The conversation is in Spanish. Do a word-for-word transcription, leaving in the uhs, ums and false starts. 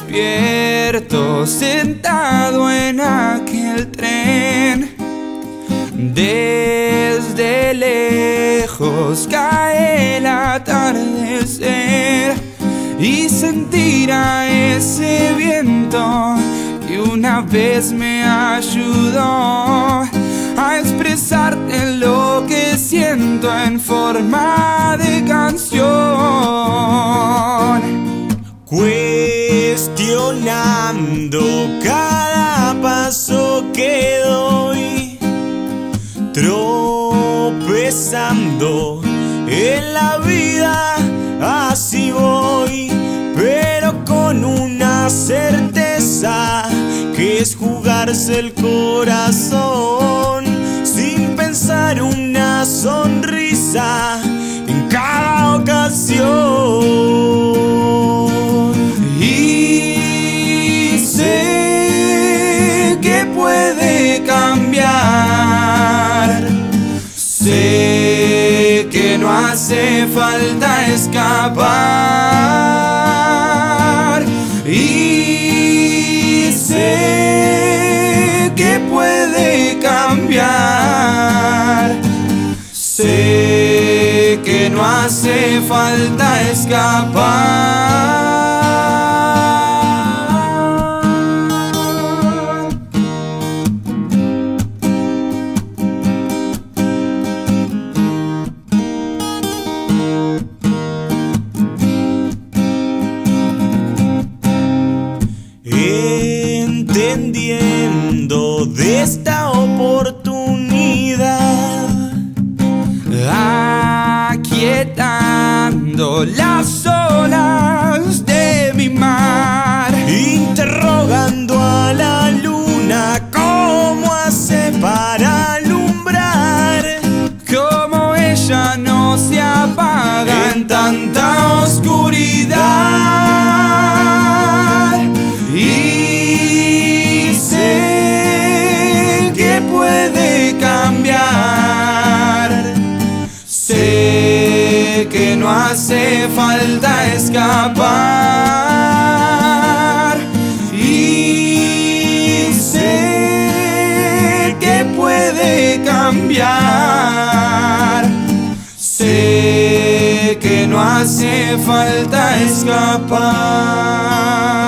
despierto sentado en aquel tren. Desde lejos cae el atardecer y sentir a ese viento que una vez me ayudó a expresarte lo que siento en forma de canción. Cuestionando cada paso que doy, tropezando en la vida, así voy, pero con una certeza que es jugarse el corazón, sin pensar una sonrisa en cada ocasión. Y sé que puede cambiar, sé que no hace falta escapar, y sé que puede cambiar, sé que no hace falta escapar. Entendiendo de esta oportunidad, aquietando las olas de mi mar, interrogando a la luna cómo hace para alumbrar, cómo ella no se apaga en tanta oscuridad. Y sé que puede cambiar, sé que no hace falta escapar, y sé que puede cambiar, sé que no hace falta escapar.